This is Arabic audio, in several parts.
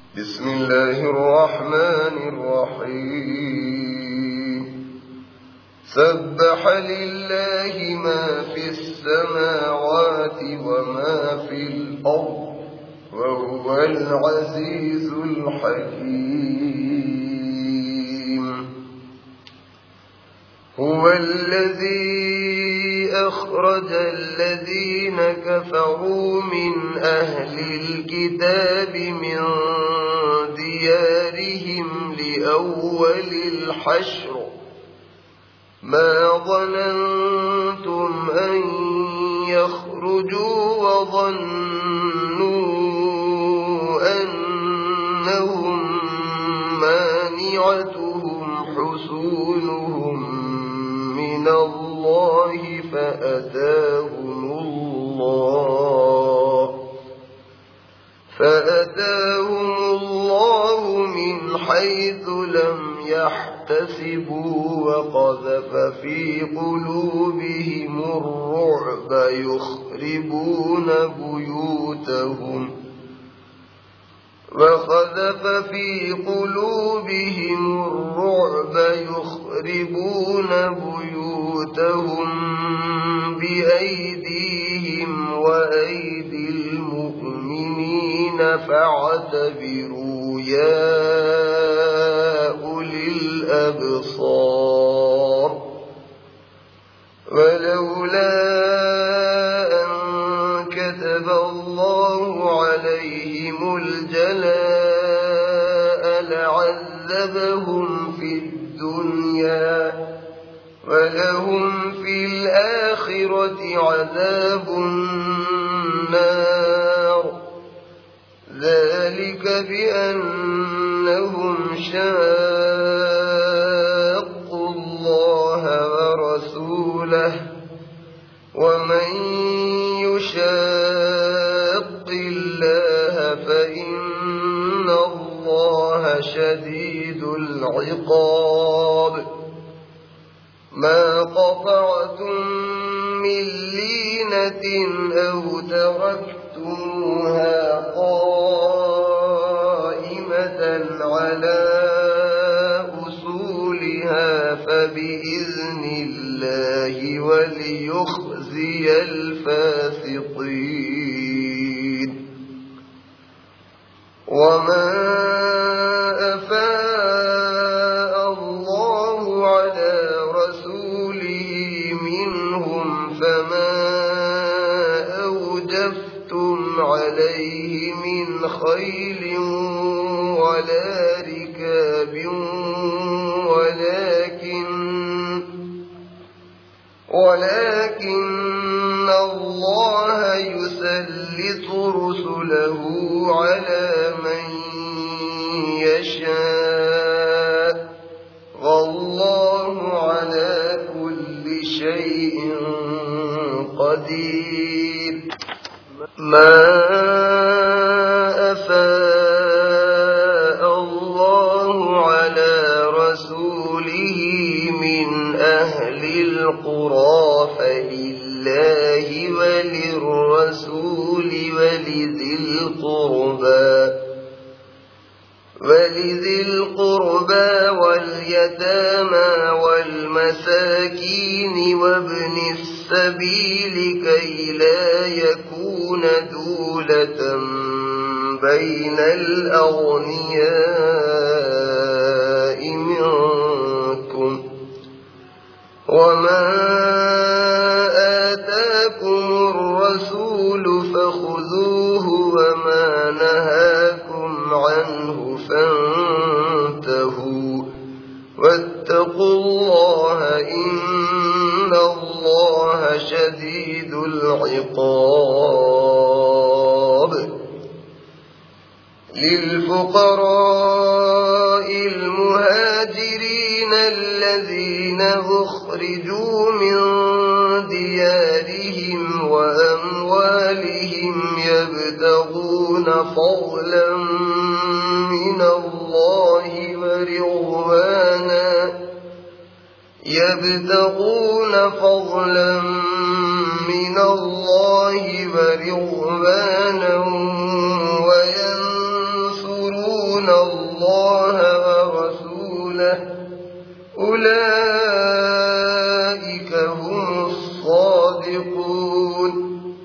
بسم الله الرحمن الرحيم سبح لله ما في السماوات وما في الأرض وهو العزيز الحكيم هو الذي أخرج الذين كفروا من أهل الكتاب من ديارهم لأول الحشر ما ظننتم أن يخرجوا وظنوا أنهم مانعتهم حصونهم من الله فأتاهم الله من حيث لم يحتسبوا وقذف في قلوبهم الرعب يخربون بيوتهم بأيديهم وأيدي المؤمنين فاعتبروا يا أولي الأبصار ولولا أن كتب الله عليهم الجلاء لعذبهم في الدنيا ولهم في الآخرة عذاب النار ذلك بأنهم شاقوا الله ورسوله ومن يشاق الله فإن الله شديد العقاب ما قطعتم من لينة أو تركتموها قائمة على أصولها فبإذن الله وليخزي الفاسقين وما أفاء الله على رسوله منهم فما أوجفتم عليه من خيل ولا ركاب ولكن الله يسلط رسله على من يشاء والله على كل شيء قدير ما أفاء الله على رسوله من أهل القرى فلله وللرسول ولذي القربى واليتامى والمساكين وابن السبيل كي لا يكون دولة بين الأغنياء منكم وما آتاكم الرسول فخذوه وما نهاكم عنه فانتهوا واتقوا الله إن الله شديد العقاب للفقراء المهاجرين الذين أخرجوا من ديارهم وأموالهم يبتغون فضلا من الله ورضوانا وينصرون يطيعون الله ورسوله أولئك هم الصادقون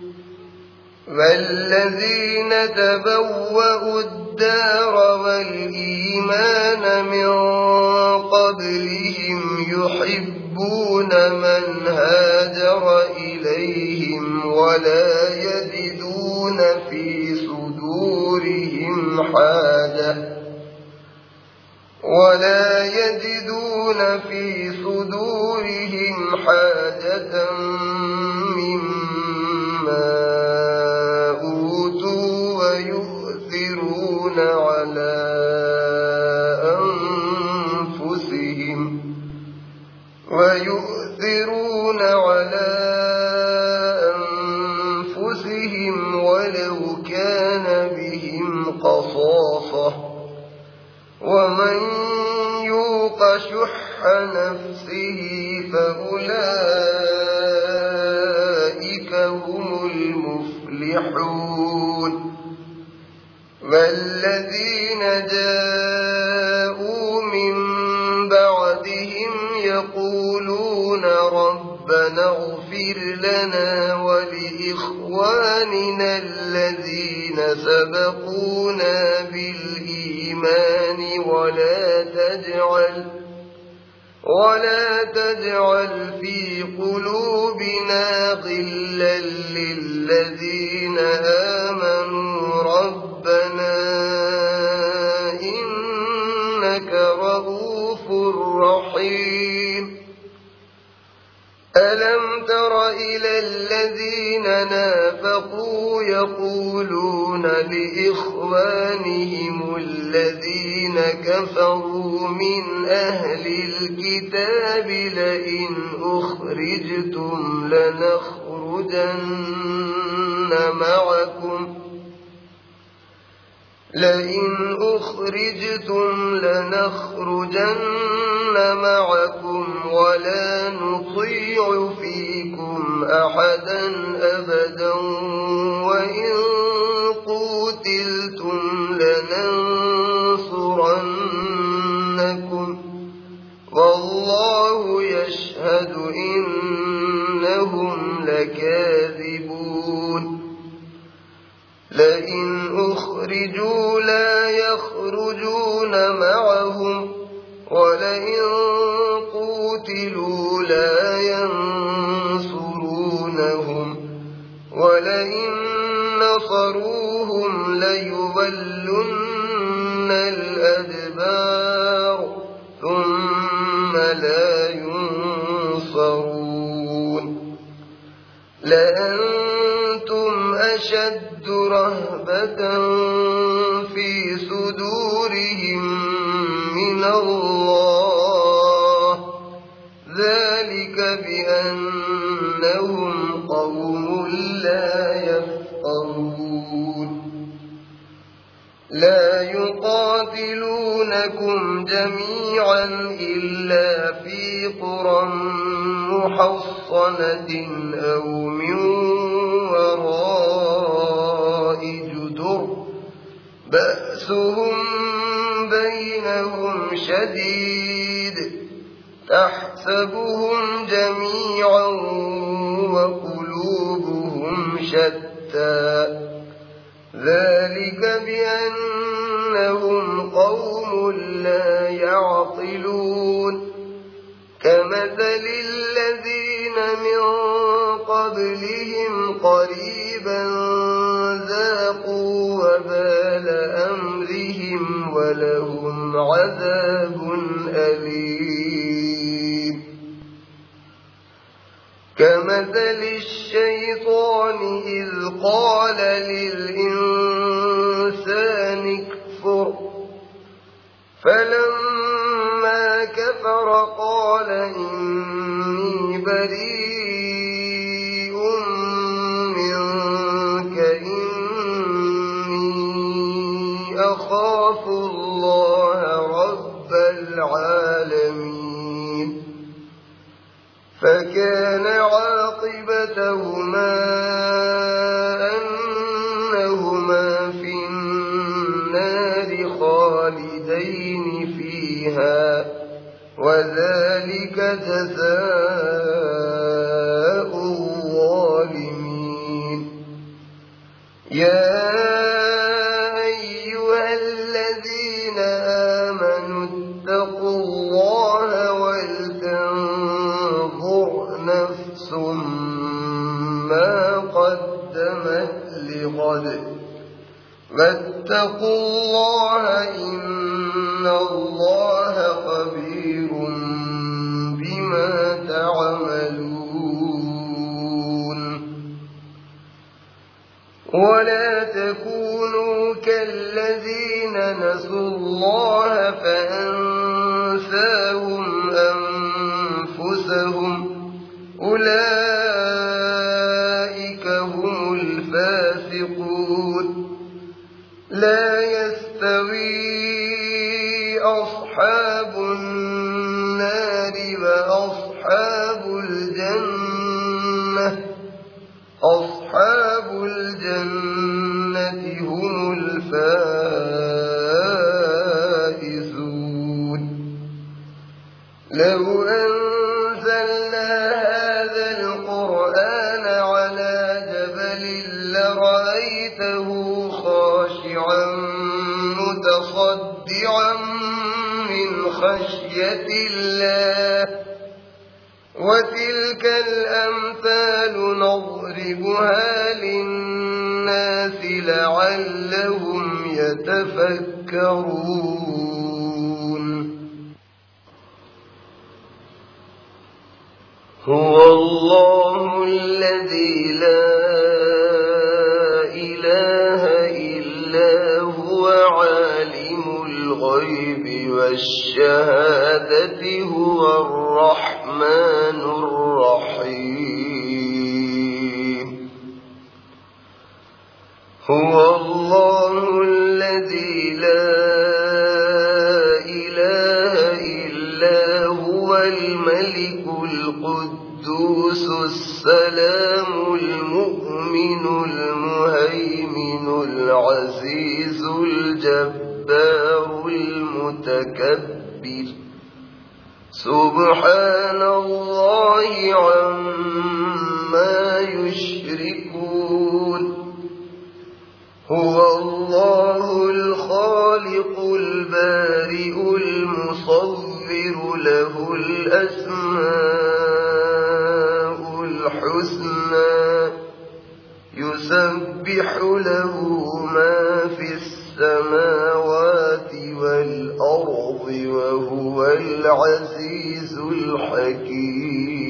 والذين تبوأوا الدار والإيمان من قبلهم يحبون من هاجر إليهم ولا يجدون في صدورهم حاجة مما أوتوا ويؤثرون على أنفسهم ولو كان بهم خصاصة ومن يوق شح نفسه فأولئك هم المفلحون والذين جاءوا من بعدهم يقولون ربنا اغفر لنا ولإخواننا الذين سبقونا بالإيمان ولا تجعل في قلوبنا غلا للذين آمنوا ربنا إنك رؤوف رحيم ألم تر إلى الذين نافقوا يقولون لإخوانهم الذين كفروا من أهل الكتاب لئن أخرجتم لنخرجن معكم ولا نطيع فيكم أحدا أبدا وإن قوتلتم لننصرنكم والله يشهد إنهم لكاذبون لئن أخرجوا لا يخرجون معهم ولئن قوتلوا لا ينصرونهم ولئن نصروهم ليولن الأدبار ثم لا ينصرون لأنتم أشد رهبة في صدورهم من الله ذلك بأنهم قوم لا يفقهون لا يقاتلونكم جميعا إلا في قرى محصنة أو من وراء جدر بأسهم بينهم شديد تحسبهم جميعا وقلوبهم شتى ذلك بأنهم قوم لا يعقلون كمثل الذين من قبلهم قريبا ذاقوا وبال أمرهم ولهم عذاب أليم كمثل الشيطان إذ قال للإنسان اكفر فلما كفر قال إني بريء منك إني أخاف الله رب العالمين فكان عاقبتهما أنهما في النار خالدين فيها وذلك جزاء الظالمين يا أيها الذين آمنوا اتقوا الله ولتنظر نفس ما قدمت لغد واتقوا الله إن الله خبير بما تعملون ولا تكونوا كالذين نسوا الله فأنساهم أنفسهم أولئك هم الفاسقون لا يستوي أصحاب النار وأصحاب الجنة أصحاب الجنة هم الفائزون لو أنزلنا هذا القرآن على جبل لرأيته خاشعا متصدعا من خشية الله وتلك الأمثال نضربها للناس لعلهم يتفكرون هو الله الذي لا إله إلا هو عالم الغيب والشهادة هو الرحمن الرحيم هو الله الذي لا إله إلا هو الملك القدوس السلام المؤمن المهيمن العزيز الجبار المتكبر سبحان الله عما يشركون هو الله الخالق البارئ المصور له الأسماء الحسنى يسبح له ما في السماوات والأرض وهو العزيز الحكيم